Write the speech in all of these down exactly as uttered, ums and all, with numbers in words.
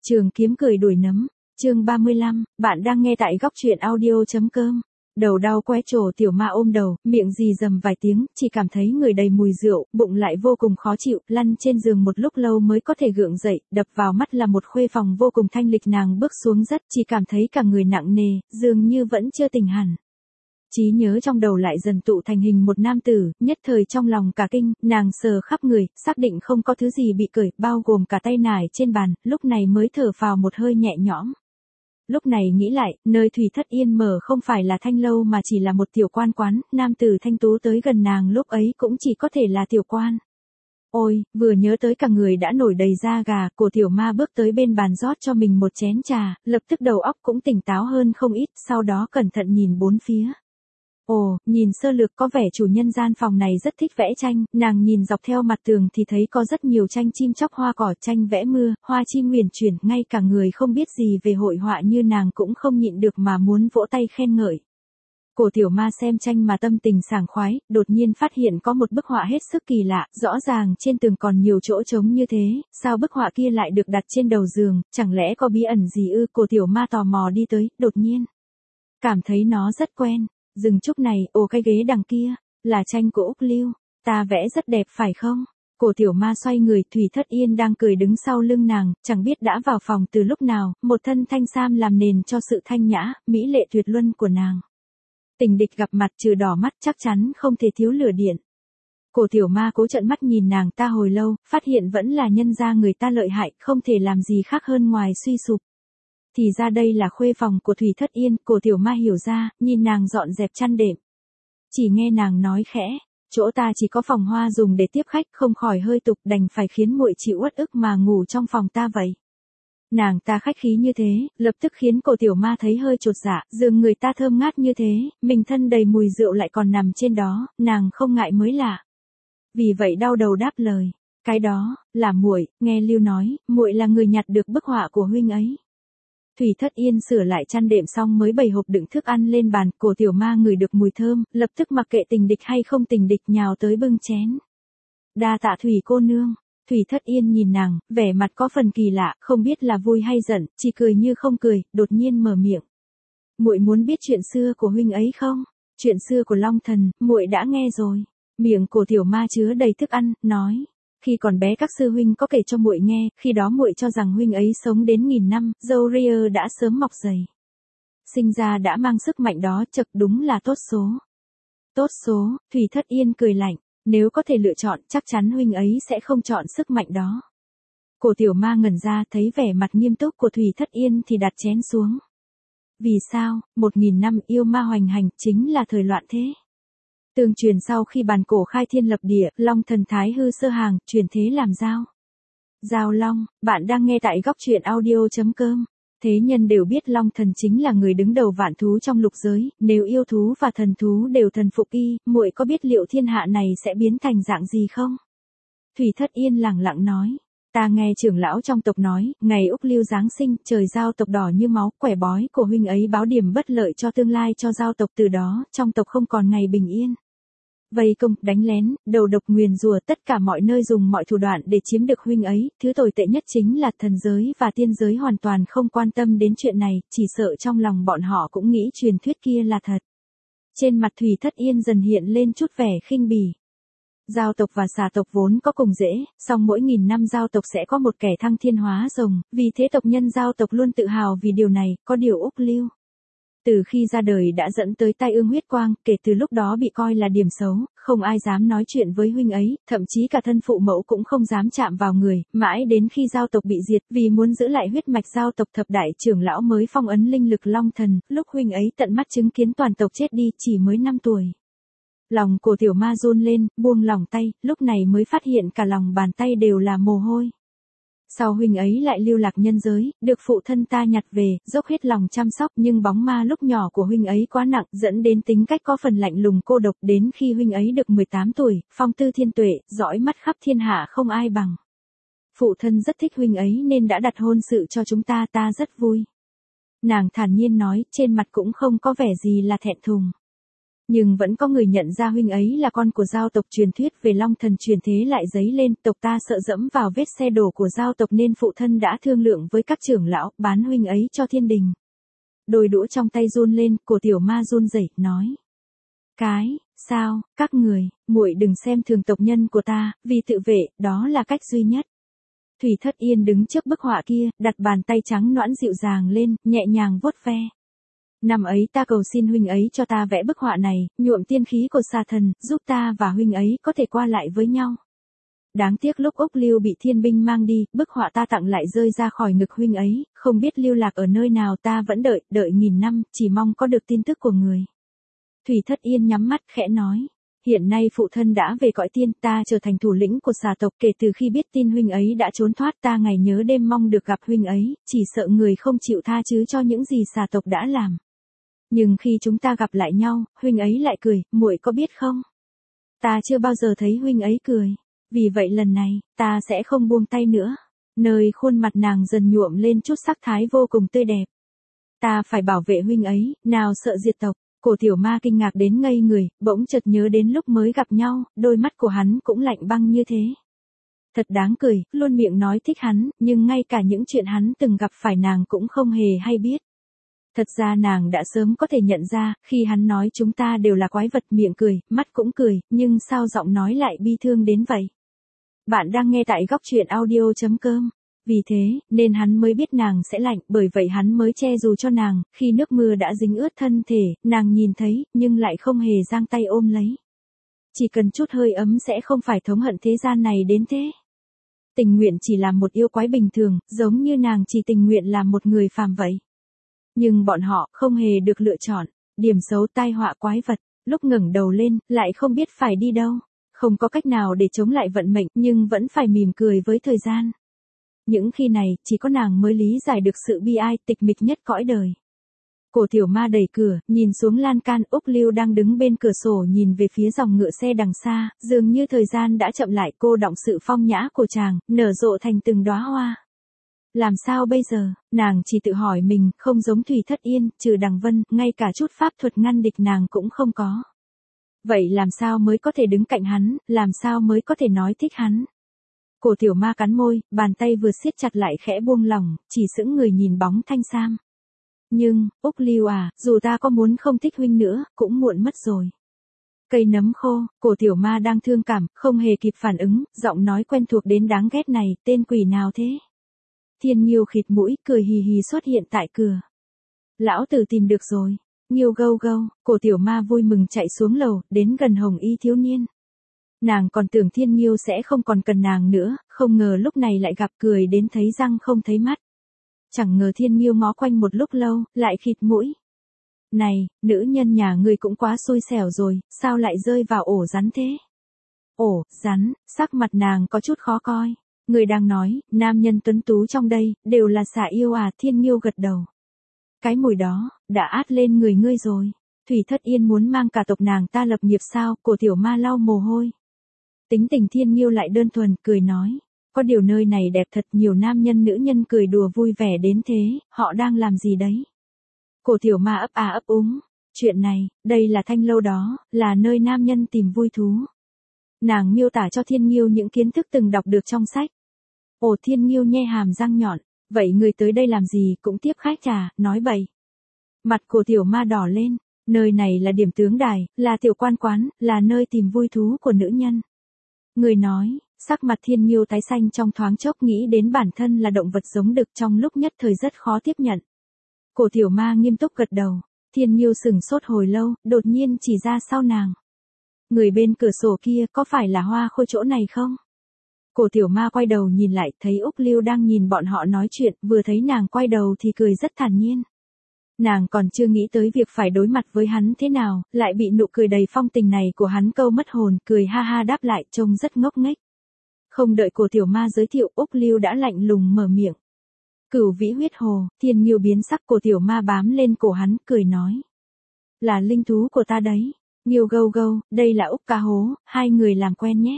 Trường kiếm cười đuổi nấm, chương ba mươi lăm, bạn đang nghe tại góc truyện audio.com. Đầu đau qué trổ tiểu ma ôm đầu, miệng rì rầm vài tiếng, chỉ cảm thấy người đầy mùi rượu, bụng lại vô cùng khó chịu, lăn trên giường một lúc lâu mới có thể gượng dậy, đập vào mắt là một khuê phòng vô cùng thanh lịch, nàng bước xuống rất, chỉ cảm thấy cả người nặng nề, dường như vẫn chưa tỉnh hẳn. Trí nhớ trong đầu lại dần tụ thành hình một nam tử, nhất thời trong lòng cả kinh, nàng sờ khắp người, xác định không có thứ gì bị cởi, bao gồm cả tay nải trên bàn, lúc này mới thở phào một hơi nhẹ nhõm. Lúc này nghĩ lại, nơi Thủy Thất Yên mở không phải là thanh lâu mà chỉ là một tiểu quan quán, nam tử thanh tú tới gần nàng lúc ấy cũng chỉ có thể là tiểu quan. Ôi, vừa nhớ tới cả người đã nổi đầy da gà, cổ tiểu ma bước tới bên bàn rót cho mình một chén trà, lập tức đầu óc cũng tỉnh táo hơn không ít, sau đó cẩn thận nhìn bốn phía. Ồ, nhìn sơ lược có vẻ chủ nhân gian phòng này rất thích vẽ tranh, nàng nhìn dọc theo mặt tường thì thấy có rất nhiều tranh chim chóc hoa cỏ, tranh vẽ mưa, hoa chim huyền chuyển, ngay cả người không biết gì về hội họa như nàng cũng không nhịn được mà muốn vỗ tay khen ngợi. Cổ tiểu ma xem tranh mà tâm tình sảng khoái, đột nhiên phát hiện có một bức họa hết sức kỳ lạ, rõ ràng trên tường còn nhiều chỗ trống như thế, sao bức họa kia lại được đặt trên đầu giường, chẳng lẽ có bí ẩn gì ư? Cổ tiểu ma tò mò đi tới, đột nhiên cảm thấy nó rất quen. Dừng chút này, ồ cái ghế đằng kia, là tranh của Úc Lưu, ta vẽ rất đẹp phải không? Cổ tiểu ma xoay người, Thủy Thất Yên đang cười đứng sau lưng nàng, chẳng biết đã vào phòng từ lúc nào, một thân thanh sam làm nền cho sự thanh nhã, mỹ lệ tuyệt luân của nàng. Tình địch gặp mặt trừ đỏ mắt chắc chắn không thể thiếu lửa điện. Cổ tiểu ma cố trợn mắt nhìn nàng ta hồi lâu, phát hiện vẫn là nhân gia người ta lợi hại, không thể làm gì khác hơn ngoài suy sụp. Thì ra đây là khuê phòng của Thủy Thất Yên, cổ tiểu ma hiểu ra, nhìn nàng dọn dẹp chăn đệm. Chỉ nghe nàng nói khẽ, chỗ ta chỉ có phòng hoa dùng để tiếp khách, không khỏi hơi tục, đành phải khiến muội chịu uất ức mà ngủ trong phòng ta vậy. Nàng ta khách khí như thế, lập tức khiến cổ tiểu ma thấy hơi chột dạ, giường người ta thơm ngát như thế, mình thân đầy mùi rượu lại còn nằm trên đó, nàng không ngại mới lạ. Vì vậy đau đầu đáp lời, cái đó là muội, nghe Lưu nói, muội là người nhặt được bức họa của huynh ấy. Thủy Thất Yên sửa lại chăn đệm xong mới bày hộp đựng thức ăn lên bàn, cổ tiểu ma ngửi được mùi thơm, lập tức mặc kệ tình địch hay không tình địch nhào tới bưng chén. Đa tạ Thủy cô nương. Thủy Thất Yên nhìn nàng, vẻ mặt có phần kỳ lạ, không biết là vui hay giận, chỉ cười như không cười, đột nhiên mở miệng. Muội muốn biết chuyện xưa của huynh ấy không? Chuyện xưa của Long Thần, muội đã nghe rồi. Miệng cổ tiểu ma chứa đầy thức ăn, nói. Khi còn bé các sư huynh có kể cho muội nghe, khi đó muội cho rằng huynh ấy sống đến nghìn năm, râu ria đã sớm mọc dày. Sinh ra đã mang sức mạnh đó, chật đúng là tốt số. Tốt số, Thủy Thất Yên cười lạnh, nếu có thể lựa chọn, chắc chắn huynh ấy sẽ không chọn sức mạnh đó. Cổ tiểu ma ngẩn ra, thấy vẻ mặt nghiêm túc của Thủy Thất Yên thì đặt chén xuống. Vì sao, một nghìn năm yêu ma hoành hành, chính là thời loạn thế. Tương truyền sau khi bàn cổ khai thiên lập địa, Long Thần thái hư sơ hàng, truyền thế làm giao. Giao Long, bạn đang nghe tại góc truyện audio.com. Thế nhân đều biết Long Thần chính là người đứng đầu vạn thú trong lục giới, nếu yêu thú và thần thú đều thần phục y, muội có biết liệu thiên hạ này sẽ biến thành dạng gì không? Thủy Thất Yên lẳng lặng nói. Ta nghe trưởng lão trong tộc nói, ngày Úc Lưu giáng sinh, trời giao tộc đỏ như máu, quẻ bói của huynh ấy báo điểm bất lợi cho tương lai cho giao tộc, từ đó, trong tộc không còn ngày bình yên. Vây công, đánh lén, đầu độc nguyền rủa, tất cả mọi nơi dùng mọi thủ đoạn để chiếm được huynh ấy, thứ tồi tệ nhất chính là thần giới và tiên giới hoàn toàn không quan tâm đến chuyện này, chỉ sợ trong lòng bọn họ cũng nghĩ truyền thuyết kia là thật. Trên mặt Thủy Thất Yên dần hiện lên chút vẻ khinh bỉ. Giao tộc và xà tộc vốn có cùng rễ, song mỗi nghìn năm giao tộc sẽ có một kẻ thăng thiên hóa rồng, vì thế tộc nhân giao tộc luôn tự hào vì điều này, có điều Úc Lưu. Từ khi ra đời đã dẫn tới tai ương huyết quang, kể từ lúc đó bị coi là điểm xấu, không ai dám nói chuyện với huynh ấy, thậm chí cả thân phụ mẫu cũng không dám chạm vào người, mãi đến khi giao tộc bị diệt, vì muốn giữ lại huyết mạch giao tộc, thập đại trưởng lão mới phong ấn linh lực Long Thần, lúc huynh ấy tận mắt chứng kiến toàn tộc chết đi, chỉ mới năm tuổi. Lòng cổ tiểu ma run lên, buông lỏng tay, lúc này mới phát hiện cả lòng bàn tay đều là mồ hôi. Sau huynh ấy lại lưu lạc nhân giới, được phụ thân ta nhặt về, dốc hết lòng chăm sóc, nhưng bóng ma lúc nhỏ của huynh ấy quá nặng, dẫn đến tính cách có phần lạnh lùng cô độc, đến khi huynh ấy được mười tám tuổi, phong tư thiên tuệ, dõi mắt khắp thiên hạ không ai bằng. Phụ thân rất thích huynh ấy nên đã đặt hôn sự cho chúng ta, ta rất vui. Nàng thản nhiên nói, trên mặt cũng không có vẻ gì là thẹn thùng. Nhưng vẫn có người nhận ra huynh ấy là con của giao tộc, truyền thuyết về long thần truyền thế lại dấy lên, tộc ta sợ dẫm vào vết xe đổ của giao tộc nên phụ thân đã thương lượng với các trưởng lão, bán huynh ấy cho thiên đình. Đôi đũa trong tay run lên, cổ tiểu ma run rẩy, nói. Cái, sao, các người, muội đừng xem thường tộc nhân của ta, vì tự vệ, đó là cách duy nhất. Thủy Thất Yên đứng trước bức họa kia, đặt bàn tay trắng nõn dịu dàng lên, nhẹ nhàng vuốt ve. Năm ấy ta cầu xin huynh ấy cho ta vẽ bức họa này, nhuộm tiên khí của xà thần, giúp ta và huynh ấy có thể qua lại với nhau. Đáng tiếc lúc Úc Lưu bị thiên binh mang đi, bức họa ta tặng lại rơi ra khỏi ngực huynh ấy, không biết lưu lạc ở nơi nào, ta vẫn đợi, đợi nghìn năm, chỉ mong có được tin tức của người. Thủy Thất Yên nhắm mắt khẽ nói. Hiện nay phụ thân đã về cõi tiên, ta trở thành thủ lĩnh của xà tộc, kể từ khi biết tin huynh ấy đã trốn thoát, ta ngày nhớ đêm mong được gặp huynh ấy, chỉ sợ người không chịu tha chứ cho những gì xà tộc đã làm. Nhưng khi chúng ta gặp lại nhau, huynh ấy lại cười, muội có biết không? Ta chưa bao giờ thấy huynh ấy cười. Vì vậy lần này, ta sẽ không buông tay nữa. Nơi khuôn mặt nàng dần nhuộm lên chút sắc thái vô cùng tươi đẹp. Ta phải bảo vệ huynh ấy, nào sợ diệt tộc. Cổ tiểu ma kinh ngạc đến ngây người, bỗng chợt nhớ đến lúc mới gặp nhau, đôi mắt của hắn cũng lạnh băng như thế. Thật đáng cười, luôn miệng nói thích hắn, nhưng ngay cả những chuyện hắn từng gặp phải nàng cũng không hề hay biết. Thật ra nàng đã sớm có thể nhận ra, khi hắn nói chúng ta đều là quái vật, miệng cười, mắt cũng cười, nhưng sao giọng nói lại bi thương đến vậy? Bạn đang nghe tại góc truyện audio chấm com. Vì thế, nên hắn mới biết nàng sẽ lạnh, bởi vậy hắn mới che dù cho nàng, khi nước mưa đã dính ướt thân thể, nàng nhìn thấy, nhưng lại không hề giang tay ôm lấy. Chỉ cần chút hơi ấm sẽ không phải thống hận thế gian này đến thế. Tình nguyện chỉ là một yêu quái bình thường, giống như nàng chỉ tình nguyện là một người phàm vậy. Nhưng bọn họ không hề được lựa chọn, điểm xấu tai họa quái vật, lúc ngẩng đầu lên, lại không biết phải đi đâu. Không có cách nào để chống lại vận mệnh, nhưng vẫn phải mỉm cười với thời gian. Những khi này, chỉ có nàng mới lý giải được sự bi ai, tịch mịch nhất cõi đời. Cổ tiểu ma đẩy cửa, nhìn xuống lan can, Úc Lưu đang đứng bên cửa sổ nhìn về phía dòng ngựa xe đằng xa, dường như thời gian đã chậm lại, cô đọng sự phong nhã của chàng, nở rộ thành từng đóa hoa. Làm sao bây giờ, nàng chỉ tự hỏi mình, không giống Thủy Thất Yên, trừ Đằng Vân, ngay cả chút pháp thuật ngăn địch nàng cũng không có. Vậy làm sao mới có thể đứng cạnh hắn, làm sao mới có thể nói thích hắn? Cổ tiểu ma cắn môi, bàn tay vừa siết chặt lại khẽ buông lỏng, chỉ sững người nhìn bóng thanh sam. Nhưng, Úc Lưu à, dù ta có muốn không thích huynh nữa, cũng muộn mất rồi. Cây nấm khô, cổ tiểu ma đang thương cảm, không hề kịp phản ứng, giọng nói quen thuộc đến đáng ghét này, tên quỷ nào thế? Thiên Nghiêu khịt mũi, cười hì hì xuất hiện tại cửa. Lão tử tìm được rồi. Nghiêu gâu gâu, cổ tiểu ma vui mừng chạy xuống lầu, đến gần hồng y thiếu niên. Nàng còn tưởng Thiên Nghiêu sẽ không còn cần nàng nữa, không ngờ lúc này lại gặp, cười đến thấy răng không thấy mắt. Chẳng ngờ Thiên Nghiêu ngó quanh một lúc lâu, lại khịt mũi. Này, nữ nhân nhà ngươi cũng quá xui xẻo rồi, sao lại rơi vào ổ rắn thế? Ổ, rắn, sắc mặt nàng có chút khó coi. Người đang nói, nam nhân tuấn tú trong đây, đều là xà yêu à? Thiên Nghiêu gật đầu. Cái mùi đó, đã át lên người ngươi rồi. Thủy Thất Yên muốn mang cả tộc nàng ta lập nghiệp sao? Cổ tiểu ma lau mồ hôi. Tính tình Thiên Nghiêu lại đơn thuần, cười nói. Có điều nơi này đẹp thật, nhiều nam nhân nữ nhân cười đùa vui vẻ đến thế, họ đang làm gì đấy? Cổ tiểu ma ấp à ấp úng. Chuyện này, đây là thanh lâu đó, là nơi nam nhân tìm vui thú. Nàng miêu tả cho Thiên Nghiêu những kiến thức từng đọc được trong sách. Ồ, Thiên Nghiêu nhe hàm răng nhọn. Vậy người tới đây làm gì, cũng tiếp khách à? Nói bậy. Mặt cổ tiểu ma đỏ lên. Nơi này là điểm tướng đài, là tiểu quan quán, là nơi tìm vui thú của nữ nhân. Người nói, sắc mặt Thiên Nghiêu tái xanh trong thoáng chốc, nghĩ đến bản thân là động vật giống đực, trong lúc nhất thời rất khó tiếp nhận. Cổ tiểu ma nghiêm túc gật đầu. Thiên Nghiêu sừng sốt hồi lâu, đột nhiên chỉ ra sau nàng. Người bên cửa sổ kia có phải là Hoa Khôi chỗ này không? Cổ tiểu ma quay đầu nhìn lại, thấy Úc Lưu đang nhìn bọn họ nói chuyện, vừa thấy nàng quay đầu thì cười rất thản nhiên. Nàng còn chưa nghĩ tới việc phải đối mặt với hắn thế nào, lại bị nụ cười đầy phong tình này của hắn câu mất hồn, cười ha ha đáp lại, trông rất ngốc nghếch. Không đợi cổ tiểu ma giới thiệu, Úc Lưu đã lạnh lùng mở miệng. Cửu Vĩ Huyết Hồ. Thiên Nghiêu biến sắc, cổ tiểu ma bám lên cổ hắn, cười nói. Là linh thú của ta đấy. Nghiêu gâu gâu, đây là Úc Ca Hố, hai người làm quen nhé.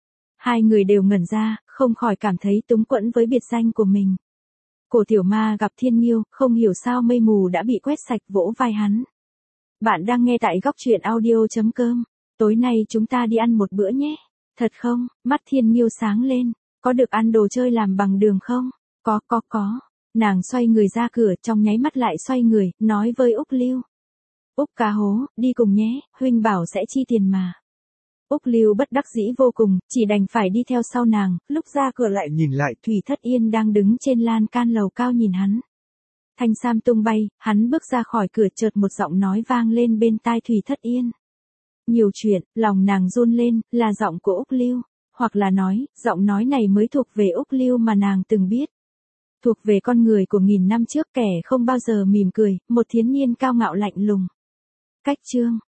Hai người đều ngẩn ra, không khỏi cảm thấy túng quẫn với biệt danh của mình. Cổ tiểu ma gặp Thiên Nghiêu, không hiểu sao mây mù đã bị quét sạch, vỗ vai hắn. Bạn đang nghe tại góc truyện audio.com. Tối nay chúng ta đi ăn một bữa nhé. Thật không? Mắt Thiên Nhiêu sáng lên. Có được ăn đồ chơi làm bằng đường không? Có có có. Nàng xoay người ra cửa, trong nháy mắt lại xoay người, nói với Úc Lưu. Úc cá hố, đi cùng nhé, huynh bảo sẽ chi tiền mà. Úc Lưu bất đắc dĩ vô cùng, chỉ đành phải đi theo sau nàng, lúc ra cửa lại nhìn lại Thủy Thất Yên đang đứng trên lan can lầu cao nhìn hắn. Thanh sam tung bay, hắn bước ra khỏi cửa, chợt một giọng nói vang lên bên tai Thủy Thất Yên. Nhiều chuyện, lòng nàng run lên, là giọng của Úc Lưu, hoặc là nói, giọng nói này mới thuộc về Úc Lưu mà nàng từng biết. Thuộc về con người của nghìn năm trước, kẻ không bao giờ mỉm cười, một thiến nhiên cao ngạo lạnh lùng. Cách chương